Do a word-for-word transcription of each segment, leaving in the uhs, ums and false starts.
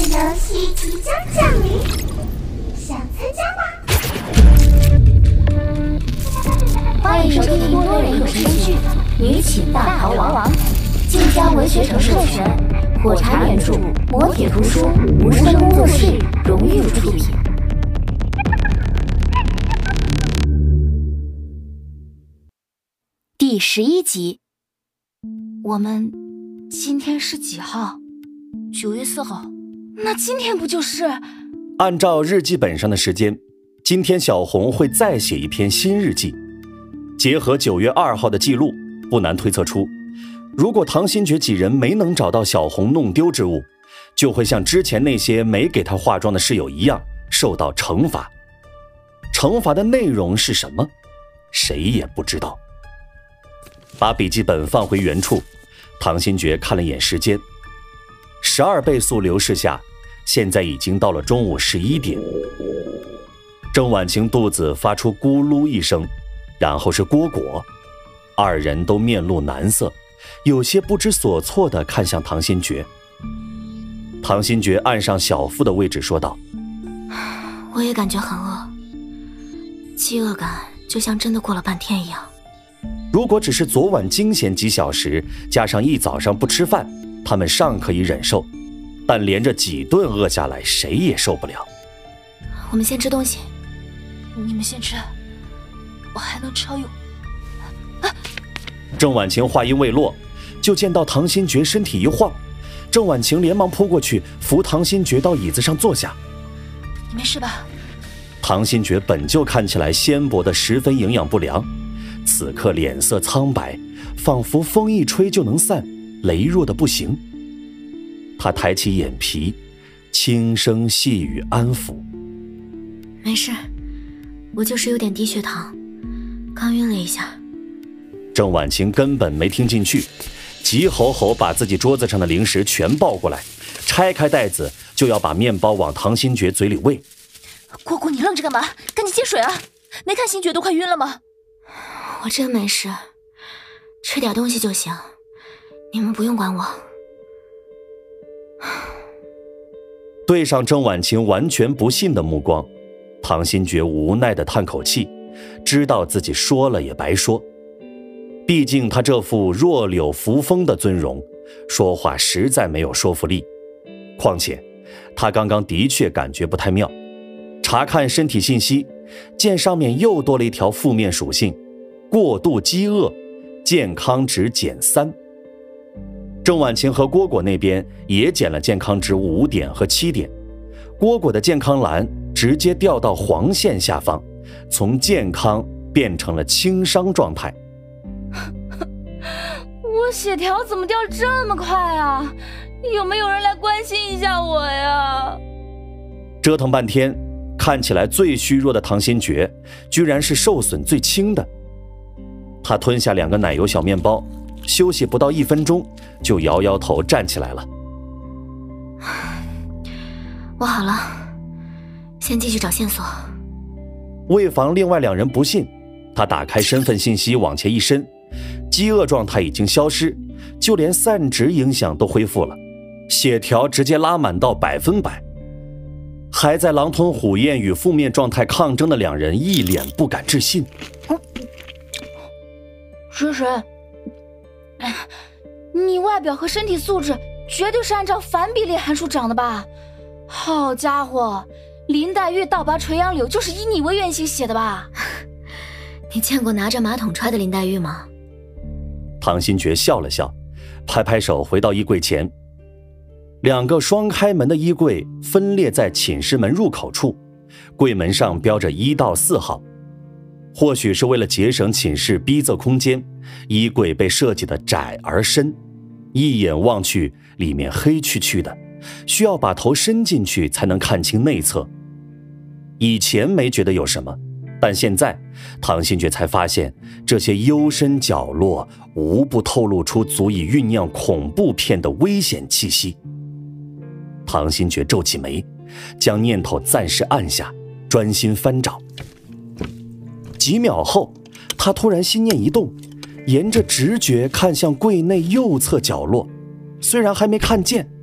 游戏即将降临，想参加吗？欢迎收听多人有声剧《女寝大逃亡》，晋江文学城授权，火柴原著，磨铁图书，无声工作室荣誉出品。第十一集。我们今天是几号？九月四号。那今天不就是？ 按照日记本上的时间，今天小红会再写一篇新日记。结合九月二号的记录，不难推测出，如果唐新觉几人没能找到小红弄丢之物，就会像之前那些没给她化妆的室友一样受到惩罚。惩罚的内容是什么？谁也不知道。把笔记本放回原处，唐新觉看了眼时间，十二倍速流逝下，现在已经到了中午十一点。郑婉晴肚子发出咕噜一声，然后是蝈蝈，二人都面露难色，有些不知所措地看向唐新觉。唐新觉按上小腹的位置说道： 我也感觉很饿，饥饿感就像真的过了半天一样。 如果只是昨晚惊险几小时，加上一早上不吃饭，他们尚可以忍受，但连着几顿饿下来，谁也受不了。 我们先吃东西。你们先吃，我还能超用。啊！ 郑婉晴话音未落，就见到唐新觉身体一晃，郑婉晴连忙扑过去扶唐新觉到椅子上坐下。 你没事吧？ 唐新觉本就看起来纤薄的十分营养不良，此刻脸色苍白，仿佛风一吹就能散，羸弱的不行。他抬起眼皮，轻声细语安抚： 没事，我就是有点低血糖，刚晕了一下。 郑婉晴根本没听进去，急吼吼把自己桌子上的零食全抱过来，拆开袋子就要把面包往唐新觉嘴里喂。 蝈蝈，你愣着干嘛？赶紧接水啊！没看新觉都快晕了吗？我真没事，吃点东西就行，你们不用管我。 对上郑婉晴完全不信的目光，唐新觉无奈地叹口气，知道自己说了也白说。毕竟他这副弱柳扶风的尊容，说话实在没有说服力。况且他刚刚的确感觉不太妙，查看身体信息，见上面又多了一条负面属性：过度饥饿，健康值减三。郑婉晴和蝈蝈那边也减了健康值五点和七点，蝈蝈的健康栏直接掉到黄线下方，从健康变成了轻伤状态。 我血条怎么掉这么快啊？有没有人来关心一下我呀？ 折腾半天，看起来最虚弱的唐新觉居然是受损最轻的。他吞下两个奶油小面包，休息不到一分钟就摇摇头站起来了。 我好了，先继续找线索。 为防另外两人不信，他打开身份信息往前一伸，饥饿状态已经消失，就连散值影响都恢复了，血条直接拉满到百分百。还在狼吞虎咽与负面状态抗争的两人一脸不敢置信。 水水，你外表和身体素质绝对是按照反比例函数长的吧？好家伙，林黛玉倒拔垂杨柳就是以你为原型写的吧？ 你见过拿着马桶揣的林黛玉吗？ 唐新觉笑了笑，拍拍手回到衣柜前。两个双开门的衣柜分列在寝室门入口处，柜门上标着一到四号。或许是为了节省寝室逼仄空间，衣柜被设计的窄而深，一眼望去里面黑黢黢的，需要把头伸进去才能看清内侧。以前没觉得有什么，但现在唐新觉才发现，这些幽深角落无不透露出足以酝酿恐怖片的危险气息。唐新觉皱起眉，将念头暂时按下，专心翻找。几秒后，他突然心念一动，沿着直觉看向柜内右侧角落，虽然还没看见，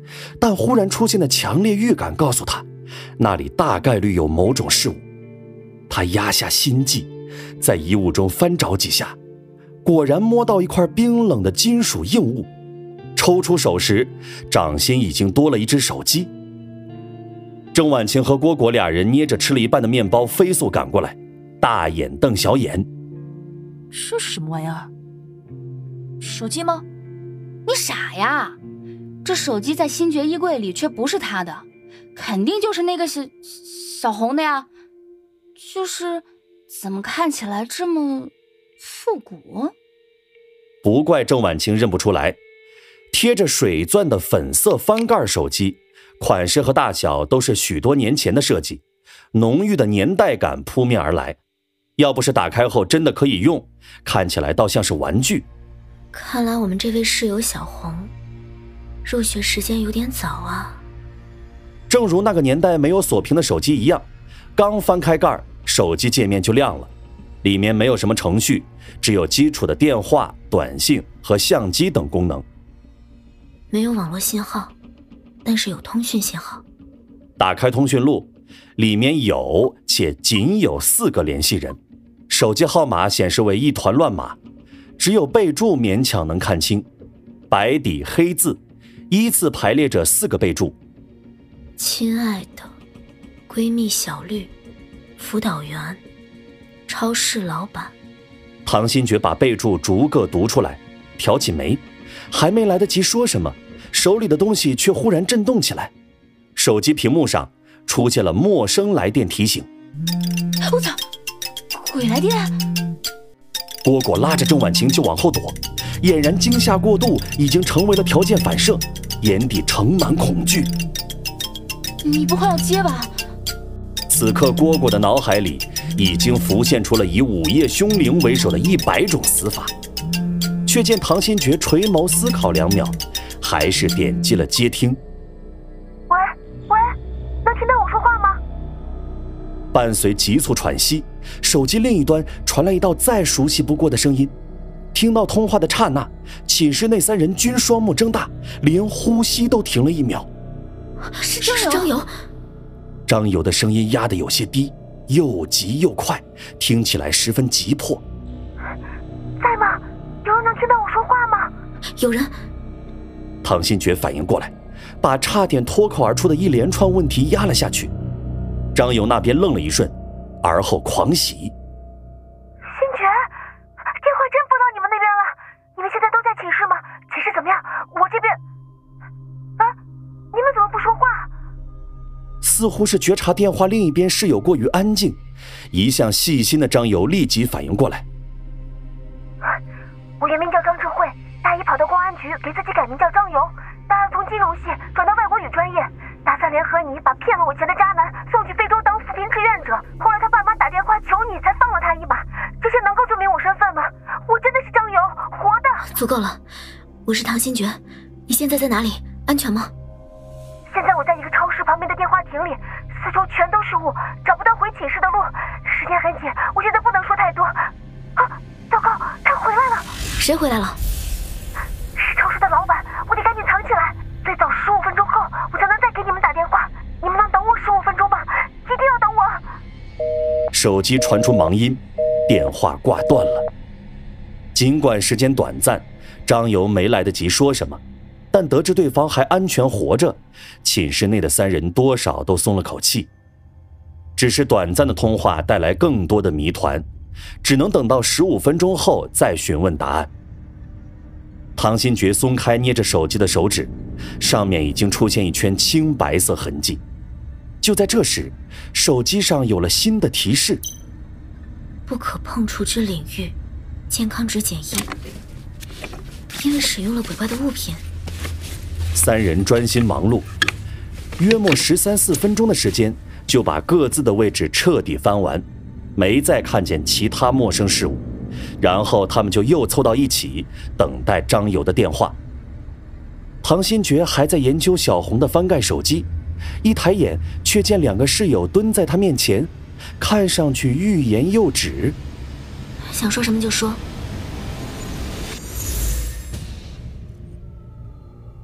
但忽然出现的强烈预感告诉他，那里大概率有某种事物。他压下心悸，在遗物中翻找几下，果然摸到一块冰冷的金属硬物。抽出手时，掌心已经多了一只手机。郑婉晴和蝈蝈俩人捏着吃了一半的面包飞速赶过来，大眼瞪小眼。 这是什么玩意儿？手机吗？ 你傻呀，这手机在星爵衣柜里却不是他的，肯定就是那个小小红的呀。就是怎么看起来这么复古？ 不怪郑婉晴认不出来，贴着水钻的粉色翻盖手机，款式和大小都是许多年前的设计，浓郁的年代感扑面而来。要不是打开后真的可以用，看起来倒像是玩具。 看来我们这位室友小红入学时间有点早啊。 正如那个年代没有锁屏的手机一样，刚翻开盖，手机界面就亮了，里面没有什么程序，只有基础的电话、短信和相机等功能。 没有网络信号，但是有通讯信号。 打开通讯录，里面有且仅有四个联系人，手机号码显示为一团乱码，只有备注勉强能看清，白底黑字，依次排列着四个备注： 亲爱的闺蜜小绿，辅导员，超市老板。 唐新觉把备注逐个读出来，挑起眉，还没来得及说什么，手里的东西却忽然震动起来，手机屏幕上出现了陌生来电提醒。 我操，鬼来电！ 蝈蝈拉着郑婉晴就往后躲，俨然惊吓过度已经成为了条件反射，眼底盛满恐惧。 你不会要接吧？ 此刻蝈蝈的脑海里已经浮现出了以午夜凶铃为首的一百种死法，却见唐新觉垂眸思考两秒，还是点击了接听。 喂喂，能听到我说话吗？ 伴随急促喘息，手机另一端传来一道再熟悉不过的声音。听到通话的刹那，寝室内三人均双目睁大，连呼吸都停了一秒。 是张是张游。 张游的声音压得有些低，又急又快，听起来十分急迫。 在吗？有人能听到我说话吗？ 有人。 唐新觉反应过来，把差点脱口而出的一连串问题压了下去。张游那边愣了一瞬，而后狂喜。 新觉，电话真拨到你们那边了。你们现在都在寝室吗？寝室怎么样？我这边……啊，你们怎么不说话？ 似乎是觉察电话另一边室友过于安静，一向细心的张游立即反应过来。 我原名叫张智慧，大一跑到公安局，给自己改名叫张游。大二从金融系转到外国语专业，大三联合你把骗了我钱的渣男送去非洲当扶贫志愿者，后来他爸妈打电话求你才放了他一马。这些能够证明我身份吗？我真的是张游，活的。 足够了，我是唐新觉，你现在在哪里？安全吗？ 现在我在一个超市旁边的电话亭里，四周全都是雾，找不到回寝室的路。时间很紧，我现在不能说太多。啊，糟糕，他回来了！ 谁回来了？ 是超市的老板，我得赶紧藏起来。最早十五分钟后，我才能再给你们打电话。你们能等我十五分钟吗？一定要等我！ 手机传出忙音，电话挂断了。尽管时间短暂，张游没来得及说什么。但得知对方还安全活着，寝室内的三人多少都松了口气。只是短暂的通话带来更多的谜团，只能等到十五分钟后再询问答案。唐新觉松开捏着手机的手指，上面已经出现一圈青白色痕迹。就在这时，手机上有了新的提示： 不可碰触之领域，健康值减一，因为使用了鬼怪的物品。 三人专心忙碌，约莫十三四分钟的时间，就把各自的位置彻底翻完，没再看见其他陌生事物。然后他们就又凑到一起，等待张游的电话。唐新觉还在研究小红的翻盖手机，一抬眼却见两个室友蹲在他面前，看上去欲言又止。 想说什么就说。 明天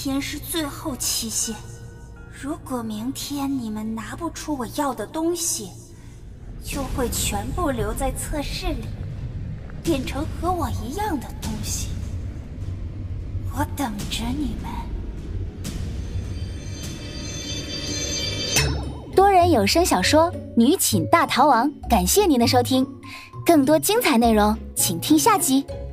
天是最后期限，如果明天你们拿不出我要的东西，就会全部留在测试里，变成和我一样的东西。我等着你们。 多人有声小说《女寝大逃亡》，感谢您的收听，更多精彩内容请听下集。